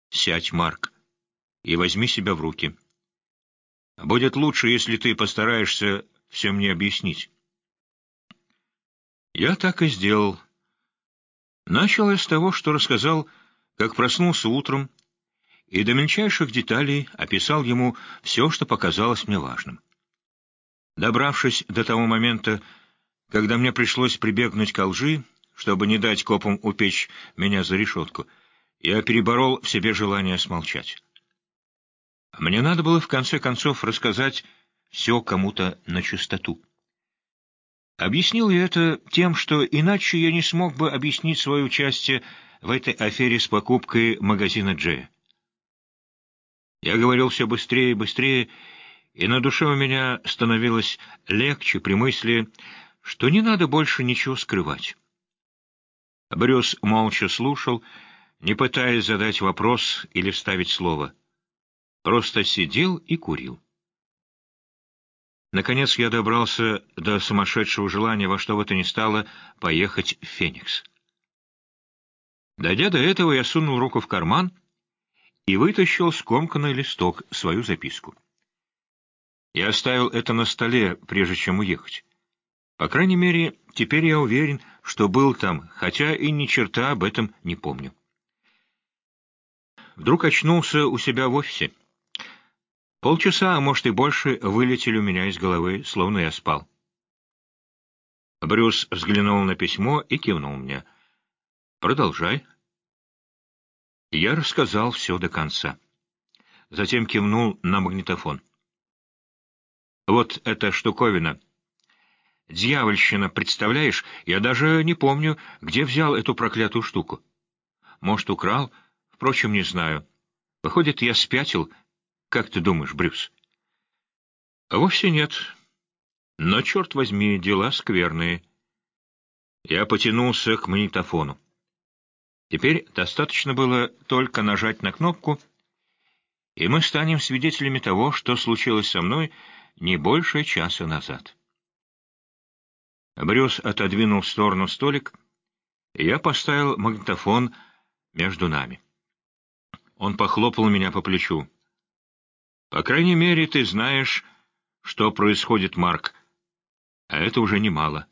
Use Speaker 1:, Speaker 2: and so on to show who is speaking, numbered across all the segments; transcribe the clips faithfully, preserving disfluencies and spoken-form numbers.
Speaker 1: Сядь, Марк, и возьми себя в руки. Будет лучше, если ты постараешься все мне объяснить. Я так и сделал. Начал я с того, что рассказал, как проснулся утром, и до мельчайших деталей описал ему все, что показалось мне важным. Добравшись до того момента, когда мне пришлось прибегнуть к лжи, чтобы не дать копам упечь меня за решетку, я переборол в себе желание смолчать. Мне надо было в конце концов рассказать все кому-то начистоту. Объяснил я это тем, что иначе я не смог бы объяснить свое участие в этой афере с покупкой магазина Джея. Я говорил все быстрее и быстрее, и на душе у меня становилось легче при мысли, что не надо больше ничего скрывать. Брюс молча слушал, не пытаясь задать вопрос или вставить слово. Просто сидел и курил. Наконец я добрался до сумасшедшего желания во что бы то ни стало поехать в Феникс. Дойдя до этого, я сунул руку в карман и вытащил скомканный листок, свою записку. Я оставил это на столе, прежде чем уехать. По крайней мере, теперь я уверен, что был там, хотя и ни черта об этом не помню. Вдруг очнулся у себя в офисе. Полчаса, а может и больше, вылетели у меня из головы, словно я спал. Брюс взглянул на письмо и кивнул мне. «Продолжай». Я рассказал все до конца. Затем кивнул на магнитофон. «Вот эта штуковина. Дьявольщина, представляешь? Я даже не помню, где взял эту проклятую штуку. Может, украл? Впрочем, не знаю. Выходит, я спятил. Как ты думаешь, Брюс?» «Вовсе нет. Но, черт возьми, дела скверные». Я потянулся к магнитофону. Теперь достаточно было только нажать на кнопку, и мы станем свидетелями того, что случилось со мной не больше часа назад. Брюс отодвинул в сторону столик, и я поставил магнитофон между нами. Он похлопал меня по плечу. «По крайней мере, ты знаешь, что происходит, Марк, а это уже немало».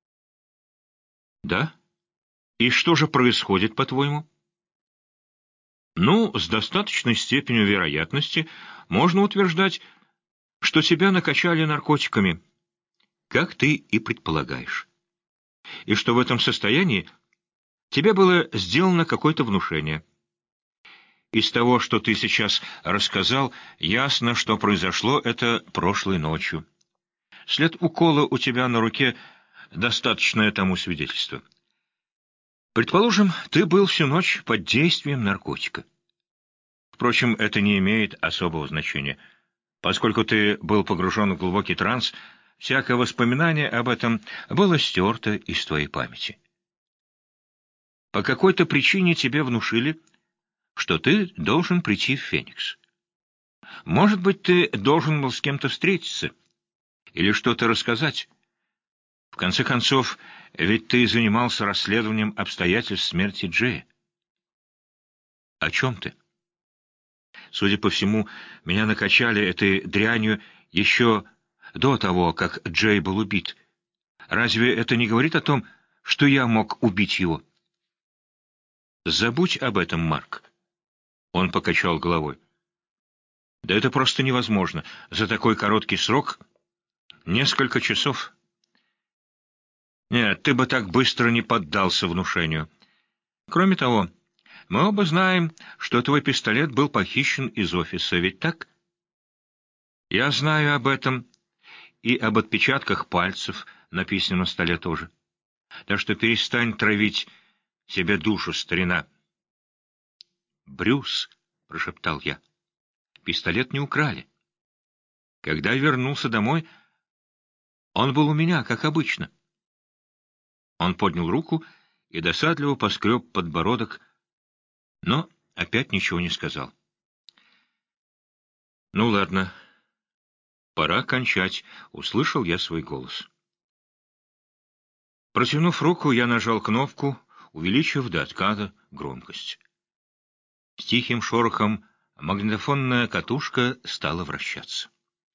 Speaker 1: «Да? И что же происходит, по-твоему?» «Ну, с достаточной степенью вероятности можно утверждать, что тебя накачали наркотиками, как ты и предполагаешь, и что в этом состоянии тебе было сделано какое-то внушение. Из того, что ты сейчас рассказал, ясно, что произошло это прошлой ночью. След укола у тебя на руке — достаточное тому свидетельство. Предположим, ты был всю ночь под действием наркотика. Впрочем, это не имеет особого значения. Поскольку ты был погружен в глубокий транс, всякое воспоминание об этом было стерто из твоей памяти. По какой-то причине тебе внушили, что ты должен прийти в Феникс. Может быть, ты должен был с кем-то встретиться или что-то рассказать. В конце концов, ведь ты занимался расследованием обстоятельств смерти Джея. О чем ты? Судя по всему, меня накачали этой дрянью еще до того, как Джей был убит. Разве это не говорит о том, что я мог убить его? Забудь об этом, Марк. Он покачал головой. Да это просто невозможно. За такой короткий срок несколько часов. Нет, ты бы так быстро не поддался внушению. Кроме того, мы оба знаем, что твой пистолет был похищен из офиса, ведь так? Я знаю об этом и об отпечатках пальцев на письменном столе тоже. Так что перестань травить себе душу, старина. «Брюс», — прошептал я, — «пистолет не украли. Когда я вернулся домой, он был у меня, как обычно». Он поднял руку и досадливо поскреб подбородок, но опять ничего не сказал. «Ну ладно, пора кончать», — услышал я свой голос. Протянув руку, я нажал кнопку, увеличив до отказа громкость. С тихим шорохом магнитофонная катушка стала вращаться.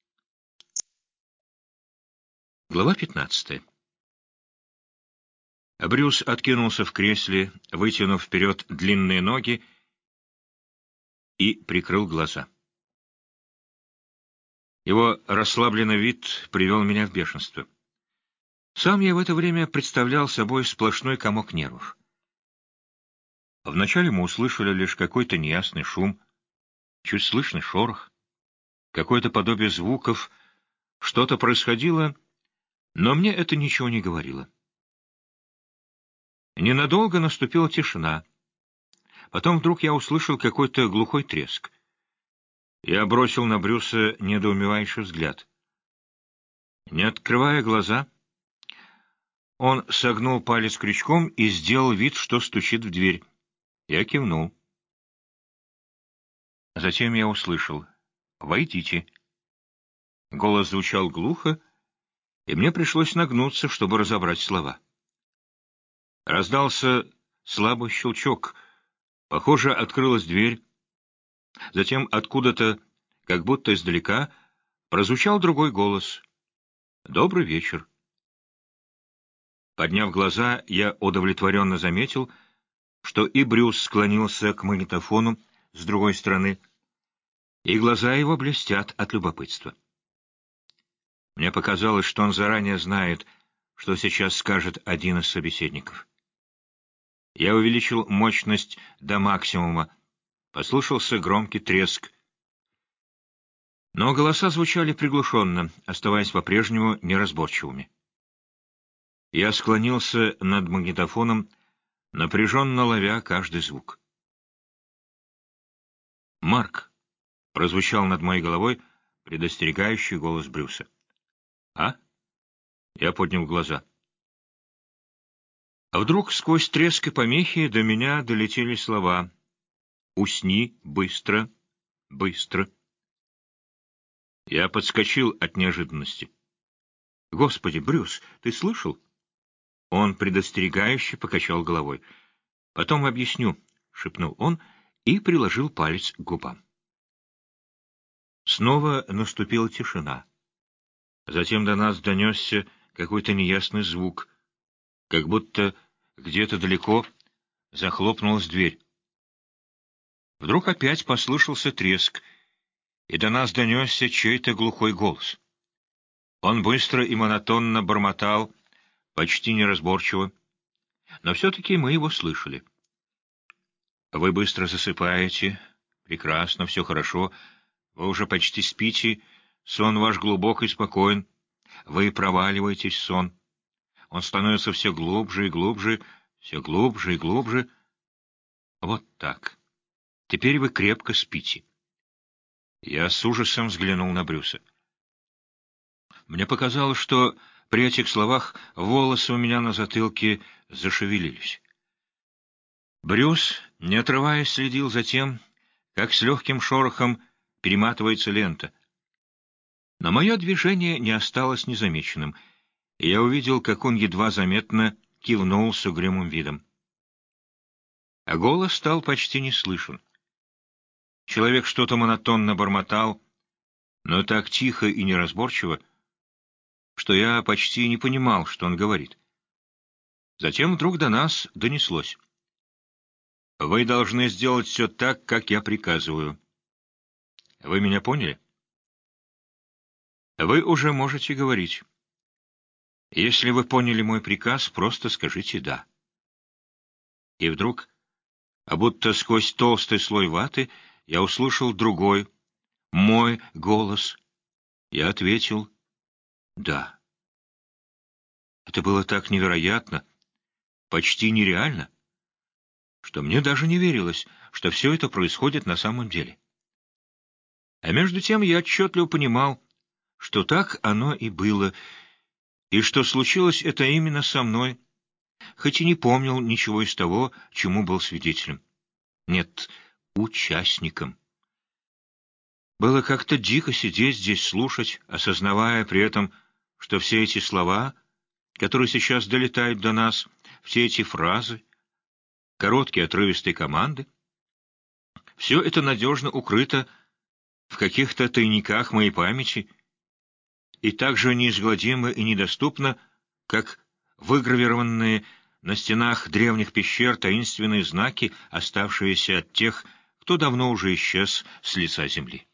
Speaker 1: Глава пятнадцатая. Брюс откинулся в кресле, вытянув вперед длинные ноги, и прикрыл глаза. Его расслабленный вид привел меня в бешенство. Сам я в это время представлял собой сплошной комок нервов. Вначале мы услышали лишь какой-то неясный шум, чуть слышный шорох, какое-то подобие звуков, что-то происходило, но мне это ничего не говорило. Ненадолго наступила тишина. Потом вдруг я услышал какой-то глухой треск. Я бросил на Брюса недоумевающий взгляд. Не открывая глаза, он согнул палец крючком и сделал вид, что стучит в дверь. Я кивнул. Затем я услышал: «Войдите». Голос звучал глухо, и мне пришлось нагнуться, чтобы разобрать слова. Раздался слабый щелчок. Похоже, открылась дверь. Затем откуда-то, как будто издалека, прозвучал другой голос. «Добрый вечер». Подняв глаза, я удовлетворенно заметил, что и Брюс склонился к магнитофону с другой стороны, и глаза его блестят от любопытства. Мне показалось, что он заранее знает, что сейчас скажет один из собеседников. Я увеличил мощность до максимума. Послышался громкий треск. Но голоса звучали приглушенно, оставаясь по-прежнему неразборчивыми. Я склонился над магнитофоном, напряженно ловя каждый звук. «Марк!» — прозвучал над моей головой предостерегающий голос Брюса. «А?» — я поднял глаза. А вдруг сквозь треск и помехи до меня долетели слова: «Усни быстро, быстро». Я подскочил от неожиданности. «Господи, Брюс, ты слышал?» Он предостерегающе покачал головой. «Потом объясню», — шепнул он и приложил палец к губам. Снова наступила тишина. Затем до нас донесся какой-то неясный звук, как будто где-то далеко захлопнулась дверь. Вдруг опять послышался треск, и до нас донесся чей-то глухой голос. Он быстро и монотонно бормотал, почти неразборчиво, но все-таки мы его слышали. «Вы быстро засыпаете. Прекрасно, все хорошо. Вы уже почти спите. Сон ваш глубок и спокоен. Вы проваливаетесь в сон. Он становится все глубже и глубже, все глубже и глубже. Вот так. Теперь вы крепко спите». Я с ужасом взглянул на Брюса. Мне показалось, что при этих словах волосы у меня на затылке зашевелились. Брюс, не отрываясь, следил за тем, как с легким шорохом перематывается лента. Но мое движение не осталось незамеченным, и я увидел, как он едва заметно кивнул с угрюмым видом. А голос стал почти не слышен. Человек что-то монотонно бормотал, но так тихо и неразборчиво, что я почти не понимал, что он говорит. Затем вдруг до нас донеслось: «Вы должны сделать все так, как я приказываю». Вы меня поняли? Вы уже можете говорить. Если вы поняли мой приказ, просто скажите «да». И вдруг, а будто сквозь толстый слой ваты, я услышал другой, мой голос. Я ответил «да». Это было так невероятно, почти нереально, что мне даже не верилось, что все это происходит на самом деле. А между тем я отчетливо понимал, что так оно и было, и что случилось это именно со мной, хоть и не помнил ничего из того, чему был свидетелем. Нет, участником. Было как-то дико сидеть здесь, слушать, осознавая при этом, что все эти слова, которые сейчас долетают до нас, все эти фразы, короткие отрывистые команды, Все это надежно укрыто в каких-то тайниках моей памяти и так же неизгладимо и недоступно, как выгравированные на стенах древних пещер таинственные знаки, оставшиеся от тех, кто давно уже исчез с лица земли.